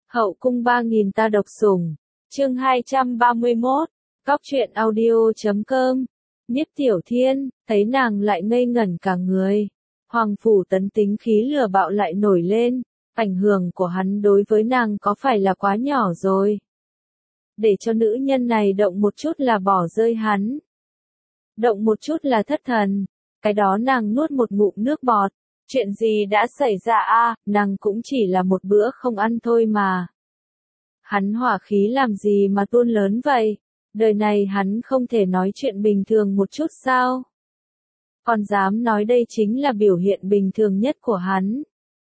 Hậu cung 3000 ta độc sủng. Chương 231. Cóc truyện audio.com. Niếp Tiểu Thiên, thấy nàng lại ngây ngẩn cả người. Hoàng Phủ Tấn tính khí lừa bạo lại nổi lên, ảnh hưởng của hắn đối với nàng có phải là quá nhỏ rồi. Để cho nữ nhân này động một chút là bỏ rơi hắn. Động một chút là thất thần, cái đó nàng nuốt một ngụm nước bọt. Chuyện gì đã xảy ra a? Nàng cũng chỉ là một bữa không ăn thôi mà. Hắn hỏa khí làm gì mà tuôn lớn vậy? Đời này hắn không thể nói chuyện bình thường một chút sao? Còn dám nói đây chính là biểu hiện bình thường nhất của hắn.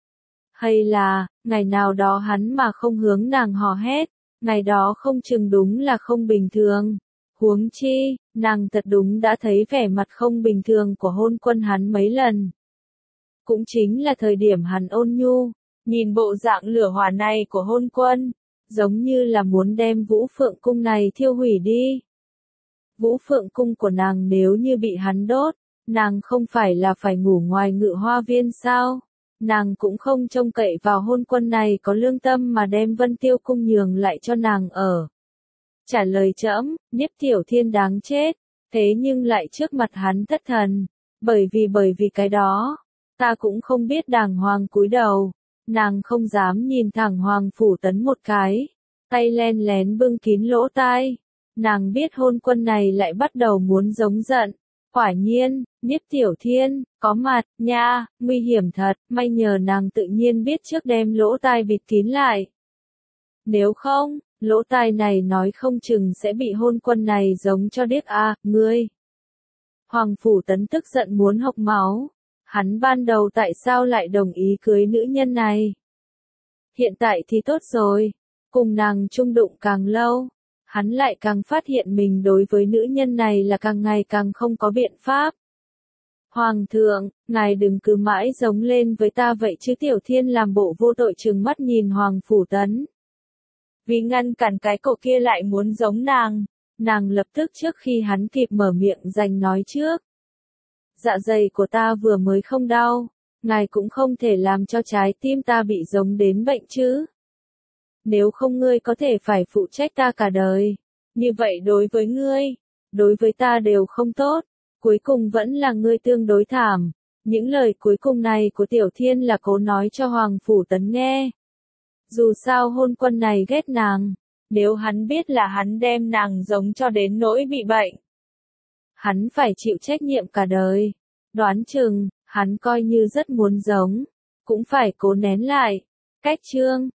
Hay là, ngày nào đó hắn mà không hướng nàng hò hét, ngày đó không chừng đúng là không bình thường. Huống chi, nàng thật đúng đã thấy vẻ mặt không bình thường của Hôn Quân hắn mấy lần. Cũng chính là thời điểm hắn ôn nhu, nhìn bộ dạng lửa hỏa này của Hôn Quân, giống như là muốn đem Vũ Phượng Cung này thiêu hủy đi. Vũ Phượng Cung của nàng nếu như bị hắn đốt, nàng không phải là phải ngủ ngoài Ngự Hoa Viên sao? Nàng cũng không trông cậy vào Hôn Quân này có lương tâm mà đem Vân Tiêu Cung nhường lại cho nàng ở. Trả lời trẫm, Niếp Tiểu Thiên đáng chết, thế nhưng lại trước mặt hắn thất thần, bởi vì cái đó, ta cũng không biết đàng hoàng cúi đầu, nàng không dám nhìn thẳng Hoàng Phủ Tấn một cái, tay len lén bưng kín lỗ tai, nàng biết Hôn Quân này lại bắt đầu muốn giống giận, quả nhiên, Niếp Tiểu Thiên, có mặt, nha, nguy hiểm thật, may nhờ nàng tự nhiên biết trước đem lỗ tai bịt kín lại. Nếu không, lỗ tai này nói không chừng sẽ bị Hôn Quân này giống cho điếc ngươi. Hoàng Phủ Tấn tức giận muốn hộc máu. Hắn ban đầu tại sao lại đồng ý cưới nữ nhân này? Hiện tại thì tốt rồi, cùng nàng chung đụng càng lâu, hắn lại càng phát hiện mình đối với nữ nhân này là càng ngày càng không có biện pháp. Hoàng thượng, ngài đừng cứ mãi giống lên với ta vậy chứ. Tiểu Thiên làm bộ vô tội trừng mắt nhìn Hoàng Phủ Tấn. Vì ngăn cản cái cậu kia lại muốn giống nàng lập tức trước khi hắn kịp mở miệng giành nói trước. Dạ dày của ta vừa mới không đau, ngài cũng không thể làm cho trái tim ta bị giống đến bệnh chứ. Nếu không ngươi có thể phải phụ trách ta cả đời, như vậy đối với ngươi, đối với ta đều không tốt, cuối cùng vẫn là ngươi tương đối thảm. Những lời cuối cùng này của Tiểu Thiên là cố nói cho Hoàng Phủ Tấn nghe. Dù sao Hôn Quân này ghét nàng, nếu hắn biết là hắn đem nàng giống cho đến nỗi bị bệnh, hắn phải chịu trách nhiệm cả đời. Đoán chừng, hắn coi như rất muốn giống, cũng phải cố nén lại. Cách chương